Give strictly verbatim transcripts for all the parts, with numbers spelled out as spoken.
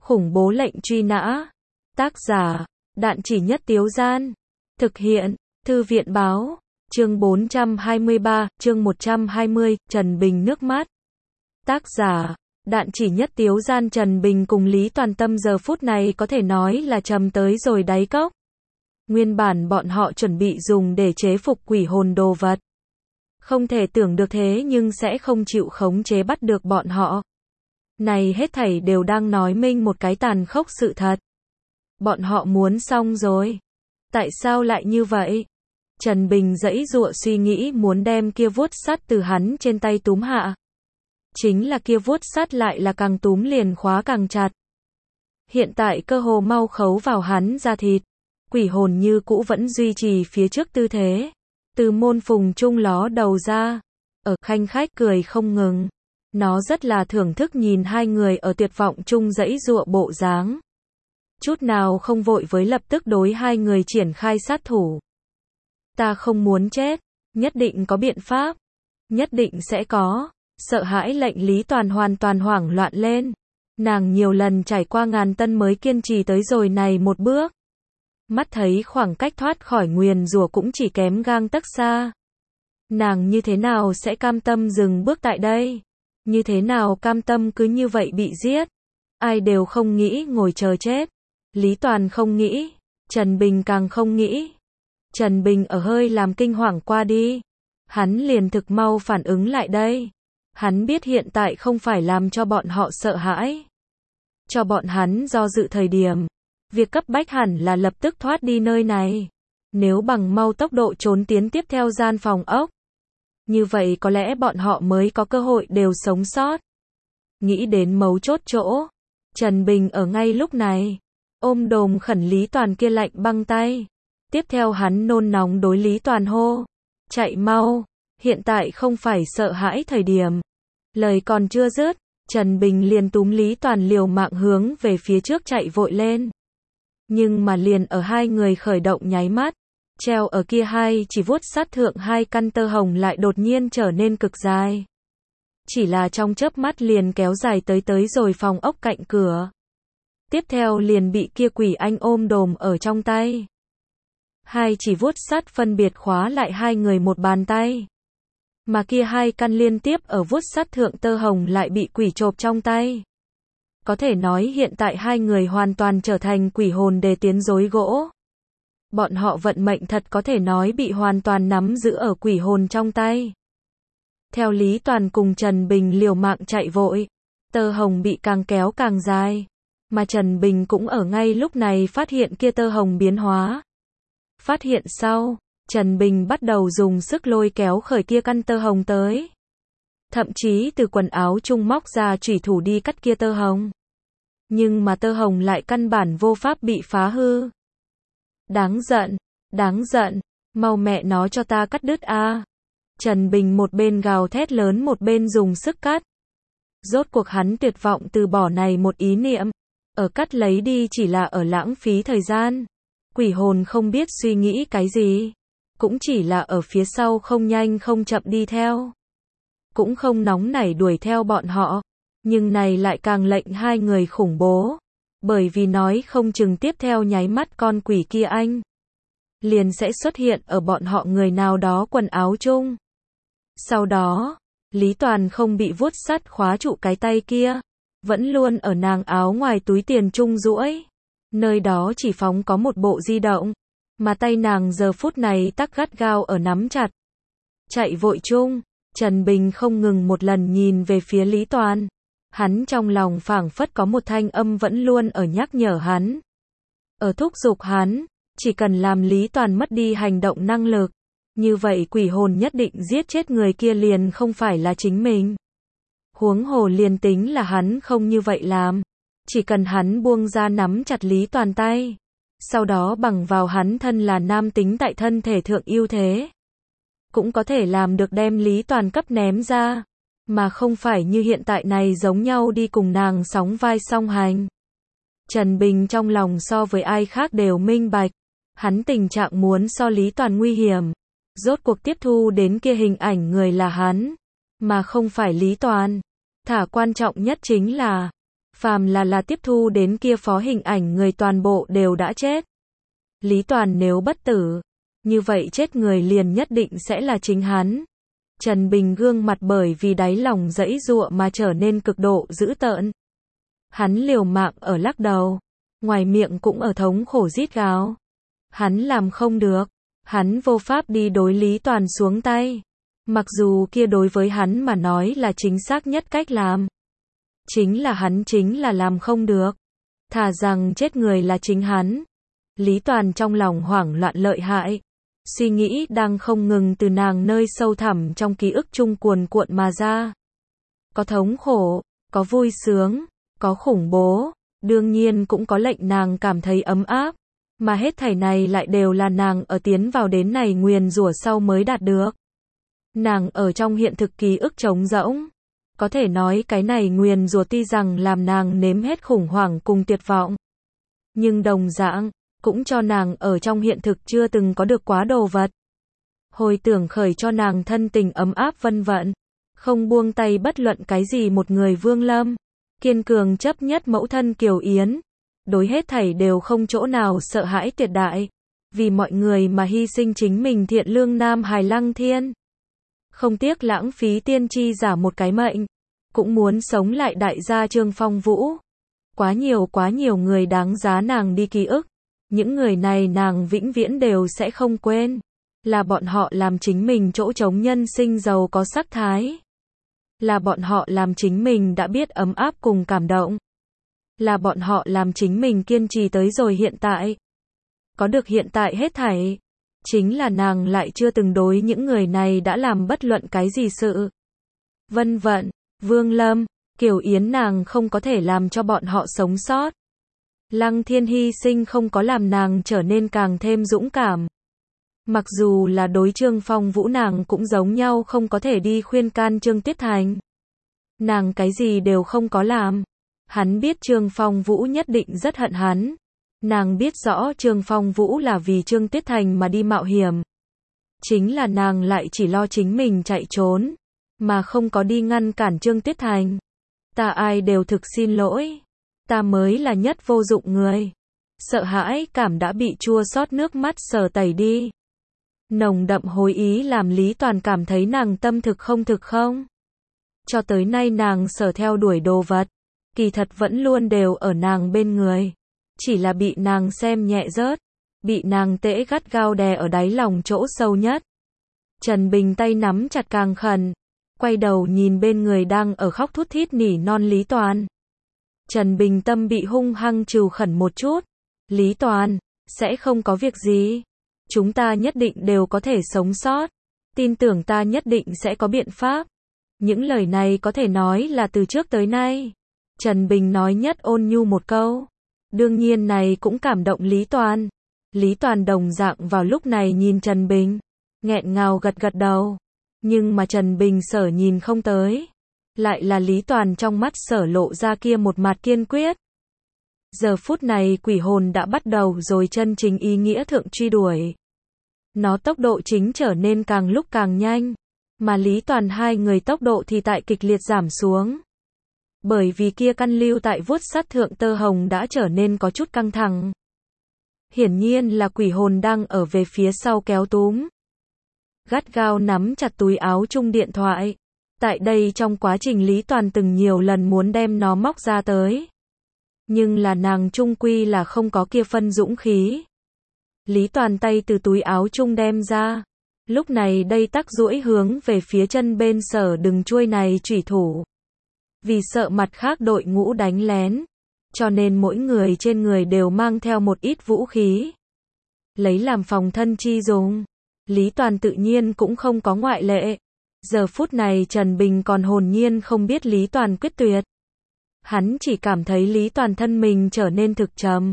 Khủng bố lệnh truy nã. Tác giả, Đạn Chỉ Nhất Tiếu Gian. Thực hiện, Thư viện Báo. Chương bốn trăm hai mươi ba, chương một trăm hai mươi, Trần Bình nước mắt. Tác giả, Đạn Chỉ Nhất Tiếu Gian. Trần Bình cùng Lý Toàn Tâm giờ phút này có thể nói là trầm tới rồi đáy cốc. Nguyên bản bọn họ chuẩn bị dùng để chế phục quỷ hồn đồ vật. Không thể tưởng được thế nhưng sẽ không chịu khống chế bắt được bọn họ. Này hết thảy đều đang nói minh một cái tàn khốc sự thật. Bọn họ muốn xong rồi. Tại sao lại như vậy? Trần Bình giãy giụa suy nghĩ muốn đem kia vuốt sắt từ hắn trên tay túm hạ. Chính là kia vuốt sắt lại là càng túm liền khóa càng chặt. Hiện tại cơ hồ mau khấu vào hắn da thịt. Quỷ hồn như cũ vẫn duy trì phía trước tư thế. Từ môn phùng trung ló đầu ra. Ở khanh khách cười không ngừng. Nó rất là thưởng thức nhìn hai người ở tuyệt vọng chung giãy giụa bộ dáng. Chút nào không vội với lập tức đối hai người triển khai sát thủ. Ta không muốn chết, nhất định có biện pháp, nhất định sẽ có. Sợ hãi lệnh Lý Toàn hoàn toàn hoảng loạn lên. Nàng nhiều lần trải qua ngàn tân mới kiên trì tới rồi này một bước. Mắt thấy khoảng cách thoát khỏi nguyền rủa cũng chỉ kém gang tấc xa. Nàng như thế nào sẽ cam tâm dừng bước tại đây? Như thế nào cam tâm cứ như vậy bị giết? Ai đều không nghĩ ngồi chờ chết. Lý Toàn không nghĩ, Trần Bình càng không nghĩ. Trần Bình ở hơi làm kinh hoàng qua đi. Hắn liền thực mau phản ứng lại đây. Hắn biết hiện tại không phải làm cho bọn họ sợ hãi. Cho bọn hắn do dự thời điểm. Việc cấp bách hẳn là lập tức thoát đi nơi này. Nếu bằng mau tốc độ trốn tiến tiếp theo gian phòng ốc. Như vậy có lẽ bọn họ mới có cơ hội đều sống sót. Nghĩ đến mấu chốt chỗ. Trần Bình ở ngay lúc này. Ôm đồm khẩn Lý Toàn kia lạnh băng tay. Tiếp theo hắn nôn nóng đối Lý Toàn hô. Chạy mau. Hiện tại không phải sợ hãi thời điểm. Lời còn chưa dứt. Trần Bình liền túm Lý Toàn liều mạng hướng về phía trước chạy vội lên. Nhưng mà liền ở hai người khởi động nháy mắt. Treo ở kia hai chỉ vuốt sát thượng hai căn tơ hồng lại đột nhiên trở nên cực dài. Chỉ là trong chớp mắt liền kéo dài tới tới rồi phòng ốc cạnh cửa. Tiếp theo liền bị kia quỷ anh ôm đồm ở trong tay. Hai chỉ vuốt sắt phân biệt khóa lại hai người một bàn tay. Mà kia hai căn liên tiếp ở vuốt sắt thượng tơ hồng lại bị quỷ chộp trong tay. Có thể nói hiện tại hai người hoàn toàn trở thành quỷ hồn để tiến rối gỗ. Bọn họ vận mệnh thật có thể nói bị hoàn toàn nắm giữ ở quỷ hồn trong tay. Theo Lý Toàn cùng Trần Bình liều mạng chạy vội. Tơ hồng bị càng kéo càng dài. Mà Trần Bình cũng ở ngay lúc này phát hiện kia tơ hồng biến hóa. Phát hiện sau, Trần Bình bắt đầu dùng sức lôi kéo khởi kia căn tơ hồng tới. Thậm chí từ quần áo trung móc ra chủy thủ đi cắt kia tơ hồng. Nhưng mà tơ hồng lại căn bản vô pháp bị phá hư. Đáng giận, đáng giận, mau mẹ nó cho ta cắt đứt a. Trần Bình một bên gào thét lớn một bên dùng sức cắt. Rốt cuộc hắn tuyệt vọng từ bỏ này một ý niệm. Ở cắt lấy đi chỉ là ở lãng phí thời gian. Quỷ hồn không biết suy nghĩ cái gì. Cũng chỉ là ở phía sau không nhanh không chậm đi theo. Cũng không nóng nảy đuổi theo bọn họ. Nhưng này lại càng lệnh hai người khủng bố. Bởi vì nói không chừng tiếp theo nháy mắt con quỷ kia anh. Liền sẽ xuất hiện ở bọn họ người nào đó quần áo chung. Sau đó, Lý Toàn không bị vuốt sắt khóa trụ cái tay kia. Vẫn luôn ở nàng áo ngoài túi tiền trung duỗi. Nơi đó chỉ phóng có một bộ di động. Mà tay nàng giờ phút này tắc gắt gao ở nắm chặt. Chạy vội chung, Trần Bình không ngừng một lần nhìn về phía Lý Toàn. Hắn trong lòng phảng phất có một thanh âm vẫn luôn ở nhắc nhở hắn. Ở thúc giục hắn, chỉ cần làm Lý Toàn mất đi hành động năng lực. Như vậy quỷ hồn nhất định giết chết người kia liền không phải là chính mình. Huống hồ liền tính là hắn không như vậy làm. Chỉ cần hắn buông ra nắm chặt Lý Toàn tay. Sau đó bằng vào hắn thân là nam tính tại thân thể thượng ưu thế. Cũng có thể làm được đem Lý Toàn cấp ném ra. Mà không phải như hiện tại này giống nhau đi cùng nàng sóng vai song hành. Trần Bình trong lòng so với ai khác đều minh bạch. Hắn tình trạng muốn so Lý Toàn nguy hiểm. Rốt cuộc tiếp thu đến kia hình ảnh người là hắn. Mà không phải Lý Toàn. Thả quan trọng nhất chính là Phàm là là tiếp thu đến kia phó hình ảnh người toàn bộ đều đã chết. Lý Toàn nếu bất tử, như vậy chết người liền nhất định sẽ là chính hắn. Trần Bình gương mặt bởi vì đáy lòng giãy giụa mà trở nên cực độ dữ tợn. Hắn liều mạng ở lắc đầu, ngoài miệng cũng ở thống khổ rít gào. Hắn làm không được, hắn vô pháp đi đối Lý Toàn xuống tay. Mặc dù kia đối với hắn mà nói là chính xác nhất cách làm. Chính là hắn chính là làm không được. Thà rằng chết người là chính hắn. Lý Toàn trong lòng hoảng loạn lợi hại. Suy nghĩ đang không ngừng từ nàng nơi sâu thẳm trong ký ức chung cuồn cuộn mà ra. Có thống khổ, có vui sướng, có khủng bố, đương nhiên cũng có lệnh nàng cảm thấy ấm áp. Mà hết thảy này lại đều là nàng ở tiến vào đến này nguyền rủa sau mới đạt được. Nàng ở trong hiện thực ký ức trống rỗng. Có thể nói cái này nguyền rủa tuy rằng làm nàng nếm hết khủng hoảng cùng tuyệt vọng. Nhưng đồng dạng, cũng cho nàng ở trong hiện thực chưa từng có được quá đồ vật. Hồi tưởng khởi cho nàng thân tình ấm áp vân vận. Không buông tay bất luận cái gì một người Vương Lâm. Kiên cường chấp nhất mẫu thân Kiều Yến. Đối hết thảy đều không chỗ nào sợ hãi tuyệt đại. Vì mọi người mà hy sinh chính mình thiện lương nam hài Lăng Thiên. Không tiếc lãng phí tiên tri giả một cái mệnh. Cũng muốn sống lại đại gia Trương Phong Vũ. Quá nhiều quá nhiều người đáng giá nàng đi ký ức. Những người này nàng vĩnh viễn đều sẽ không quên. Là bọn họ làm chính mình chỗ trống nhân sinh giàu có sắc thái. Là bọn họ làm chính mình đã biết ấm áp cùng cảm động. Là bọn họ làm chính mình kiên trì tới rồi hiện tại. Có được hiện tại hết thảy. Chính là nàng lại chưa từng đối những người này đã làm bất luận cái gì sự. Vân vận, Vương Lâm, Kiều Yến nàng không có thể làm cho bọn họ sống sót. Lăng Thiên hy sinh không có làm nàng trở nên càng thêm dũng cảm. Mặc dù là đối Trương Phong Vũ nàng cũng giống nhau không có thể đi khuyên can Trương Tuyết Thành. Nàng cái gì đều không có làm. Hắn biết Trương Phong Vũ nhất định rất hận hắn. Nàng biết rõ Trương Phong Vũ là vì Trương Tuyết Thành mà đi mạo hiểm. Chính là nàng lại chỉ lo chính mình chạy trốn, mà không có đi ngăn cản Trương Tuyết Thành. Ta ai đều thực xin lỗi. Ta mới là nhất vô dụng người. Sợ hãi cảm đã bị chua xót nước mắt sờ tẩy đi. Nồng đậm hối ý làm Lý Toàn cảm thấy nàng tâm thực không thực không. Cho tới nay nàng sở theo đuổi đồ vật, kỳ thật vẫn luôn đều ở nàng bên người. Chỉ là bị nàng xem nhẹ rớt, bị nàng tễ gắt gao đè ở đáy lòng chỗ sâu nhất. Trần Bình tay nắm chặt càng khẩn, quay đầu nhìn bên người đang ở khóc thút thít nỉ non Lý Toàn. Trần Bình tâm bị hung hăng trừ khẩn một chút. Lý Toàn, sẽ không có việc gì. Chúng ta nhất định đều có thể sống sót. Tin tưởng ta nhất định sẽ có biện pháp. Những lời này có thể nói là từ trước tới nay. Trần Bình nói nhất ôn nhu một câu. Đương nhiên này cũng cảm động Lý Toàn. Lý Toàn đồng dạng vào lúc này nhìn Trần Bình. Nghẹn ngào gật gật đầu. Nhưng mà Trần Bình sở nhìn không tới. Lại là Lý Toàn trong mắt sở lộ ra kia một mặt kiên quyết. Giờ phút này quỷ hồn đã bắt đầu rồi chân chính ý nghĩa thượng truy đuổi. Nó tốc độ chính trở nên càng lúc càng nhanh. Mà Lý Toàn hai người tốc độ thì tại kịch liệt giảm xuống. Bởi vì kia căn lưu tại vuốt sắt thượng tơ hồng đã trở nên có chút căng thẳng. Hiển nhiên là quỷ hồn đang ở về phía sau kéo túm. Gắt gao nắm chặt túi áo chung điện thoại. Tại đây trong quá trình Lý Toàn từng nhiều lần muốn đem nó móc ra tới. Nhưng là nàng chung quy là không có kia phân dũng khí. Lý Toàn tay từ túi áo chung đem ra. Lúc này đây tắc duỗi hướng về phía chân bên sở đừng chuôi này chủy thủ. Vì sợ mặt khác đội ngũ đánh lén. Cho nên mỗi người trên người đều mang theo một ít vũ khí. Lấy làm phòng thân chi dùng. Lý Toàn tự nhiên cũng không có ngoại lệ. Giờ phút này Trần Bình còn hồn nhiên không biết Lý Toàn quyết tuyệt. Hắn chỉ cảm thấy Lý Toàn thân mình trở nên thực trầm.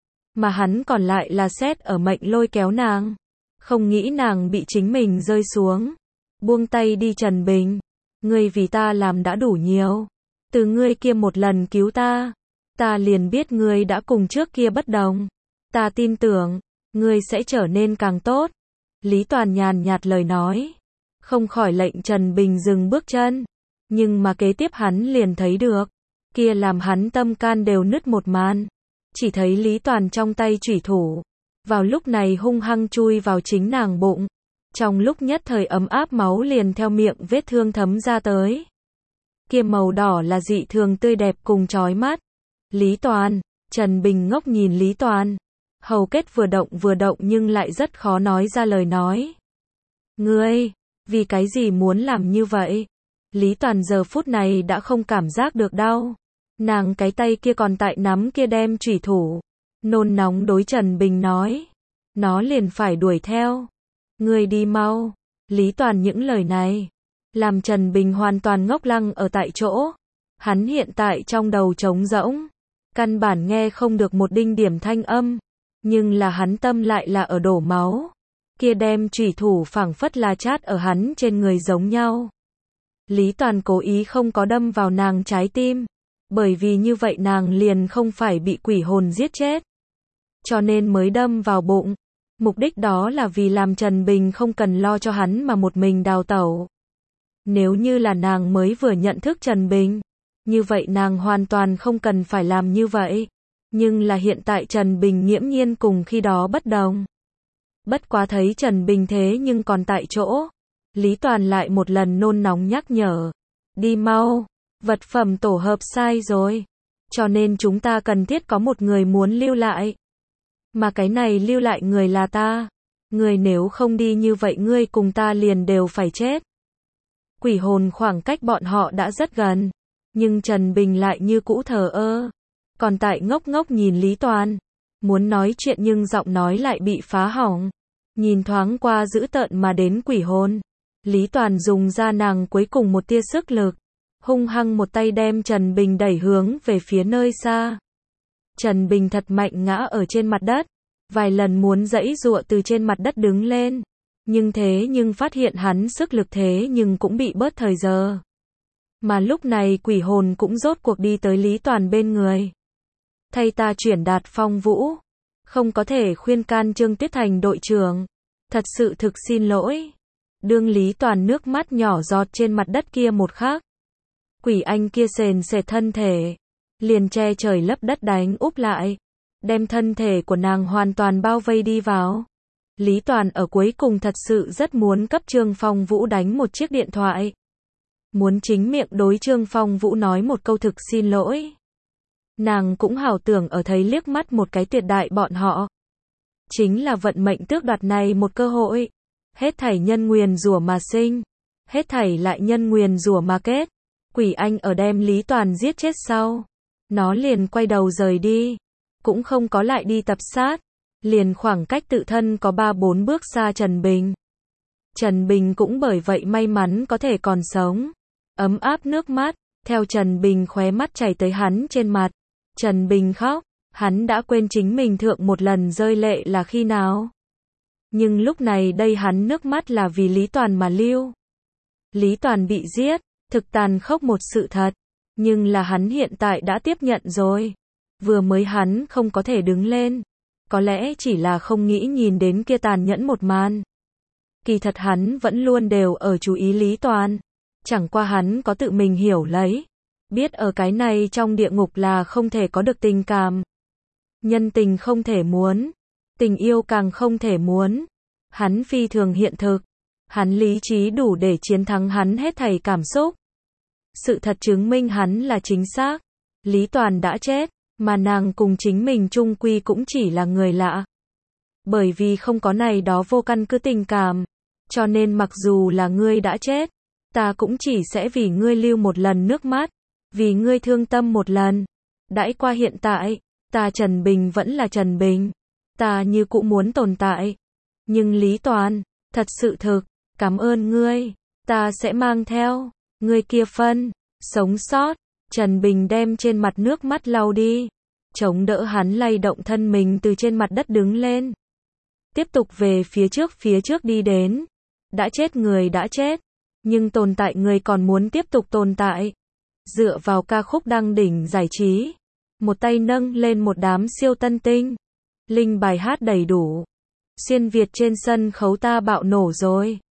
Mà hắn còn lại là xét ở mệnh lôi kéo nàng. Không nghĩ nàng bị chính mình rơi xuống. Buông tay đi Trần Bình. Ngươi vì ta làm đã đủ nhiều. Từ ngươi kia một lần cứu ta. Ta liền biết ngươi đã cùng trước kia bất đồng. Ta tin tưởng, ngươi sẽ trở nên càng tốt. Lý Toàn nhàn nhạt lời nói. Không khỏi lệnh Trần Bình dừng bước chân. Nhưng mà kế tiếp hắn liền thấy được. kia làm hắn tâm can đều nứt một màn. Chỉ thấy Lý Toàn trong tay chủy thủ, vào lúc này hung hăng chui vào chính nàng bụng. Trong lúc nhất thời ấm áp máu liền theo miệng vết thương thấm ra tới. Kia màu đỏ là dị thường tươi đẹp cùng chói mắt. Lý Toàn, Trần Bình ngốc nhìn Lý Toàn. Hầu kết vừa động vừa động nhưng lại rất khó nói ra lời nói. Ngươi, vì cái gì muốn làm như vậy? Lý Toàn giờ phút này đã không cảm giác được đau. Nàng cái tay kia còn tại nắm kia đem chủy thủ. Nôn nóng đối Trần Bình nói. Nó liền phải đuổi theo. Ngươi đi mau. Lý Toàn những lời này làm Trần Bình hoàn toàn ngốc lăng ở tại chỗ. Hắn hiện tại trong đầu trống rỗng, căn bản nghe không được một đinh điểm thanh âm, nhưng là hắn tâm lại là ở đổ máu. Kia đem chủy thủ phảng phất là chát ở hắn trên người giống nhau. Lý Toàn cố ý không có đâm vào nàng trái tim, bởi vì như vậy nàng liền không phải bị quỷ hồn giết chết, cho nên mới đâm vào bụng. Mục đích đó là vì làm Trần Bình không cần lo cho hắn mà một mình đào tẩu. Nếu như là nàng mới vừa nhận thức Trần Bình, như vậy nàng hoàn toàn không cần phải làm như vậy. Nhưng là hiện tại Trần Bình nghiễm nhiên cùng khi đó bất đồng. Bất quá thấy Trần Bình thế nhưng còn tại chỗ, Lý Toàn lại một lần nôn nóng nhắc nhở. Đi mau, vật phẩm tổ hợp sai rồi. Cho nên chúng ta cần thiết có một người muốn lưu lại. Mà cái này lưu lại người là ta. Người nếu không đi như vậy ngươi cùng ta liền đều phải chết. Quỷ hồn khoảng cách bọn họ đã rất gần. Nhưng Trần Bình lại như cũ thờ ơ. Còn tại ngốc ngốc nhìn Lý Toàn. Muốn nói chuyện nhưng giọng nói lại bị phá hỏng. Nhìn thoáng qua dữ tợn mà đến quỷ hồn. Lý Toàn dùng ra nàng cuối cùng một tia sức lực. Hung hăng một tay đem Trần Bình đẩy hướng về phía nơi xa. Trần Bình thật mạnh ngã ở trên mặt đất. Vài lần muốn giãy giụa từ trên mặt đất đứng lên. Nhưng thế nhưng phát hiện hắn sức lực thế nhưng cũng bị bớt thời giờ. Mà lúc này quỷ hồn cũng rốt cuộc đi tới Lý Toàn bên người. Thay ta chuyển đạt Phong Vũ. Không có thể khuyên can Trương Tuyết Thành đội trưởng. Thật sự thực xin lỗi. Đương Lý Toàn nước mắt nhỏ giọt trên mặt đất kia một khắc. Quỷ anh kia sền sệt thân thể. Liền che trời lấp đất đánh úp lại. Đem thân thể của nàng hoàn toàn bao vây đi vào. Lý Toàn ở cuối cùng thật sự rất muốn cấp Trương Phong Vũ đánh một chiếc điện thoại. Muốn chính miệng đối Trương Phong Vũ nói một câu thực xin lỗi. Nàng cũng hảo tưởng ở thấy liếc mắt một cái tuyệt đại bọn họ. Chính là vận mệnh tước đoạt này một cơ hội. Hết thảy nhân nguyền rủa mà sinh. Hết thảy lại nhân nguyền rủa mà kết. Quỷ anh ở đem Lý Toàn giết chết sau. Nó liền quay đầu rời đi. Cũng không có lại đi tập sát. Liền khoảng cách tự thân có ba bốn bước xa Trần Bình. Trần Bình cũng bởi vậy may mắn có thể còn sống. Ấm áp nước mắt, theo Trần Bình khóe mắt chảy tới hắn trên mặt. Trần Bình khóc, hắn đã quên chính mình thượng một lần rơi lệ là khi nào. Nhưng lúc này đây hắn nước mắt là vì Lý Toàn mà lưu. Lý Toàn bị giết, thực tàn khốc một sự thật. Nhưng là hắn hiện tại đã tiếp nhận rồi. Vừa mới hắn không có thể đứng lên. Có lẽ chỉ là không nghĩ nhìn đến kia tàn nhẫn một màn. Kỳ thật hắn vẫn luôn đều ở chú ý Lý Toàn. Chẳng qua hắn có tự mình hiểu lấy. Biết ở cái này trong địa ngục là không thể có được tình cảm. Nhân tình không thể muốn. Tình yêu càng không thể muốn. Hắn phi thường hiện thực. Hắn lý trí đủ để chiến thắng hắn hết thảy cảm xúc. Sự thật chứng minh hắn là chính xác. Lý Toàn đã chết. Mà nàng cùng chính mình chung quy cũng chỉ là người lạ. Bởi vì không có này đó vô căn cứ tình cảm. Cho nên mặc dù là ngươi đã chết, ta cũng chỉ sẽ vì ngươi lưu một lần nước mắt. Vì ngươi thương tâm một lần. Đãi qua hiện tại, ta Trần Bình vẫn là Trần Bình. Ta như cũ muốn tồn tại. Nhưng Lý Toàn, thật sự thực, cảm ơn ngươi. Ta sẽ mang theo, ngươi kia phân, sống sót. Trần Bình đem trên mặt nước mắt lau đi. Chống đỡ hắn lay động thân mình từ trên mặt đất đứng lên. Tiếp tục về phía trước phía trước đi đến. Đã chết người đã chết. Nhưng tồn tại người còn muốn tiếp tục tồn tại. Dựa vào ca khúc đăng đỉnh giải trí. Một tay nâng lên một đám siêu tân tinh. Linh bài hát đầy đủ. Xuyên Việt trên sân khấu ta bạo nổ rồi.